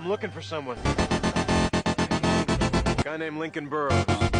I'm looking for someone. A guy named Lincoln Burrows.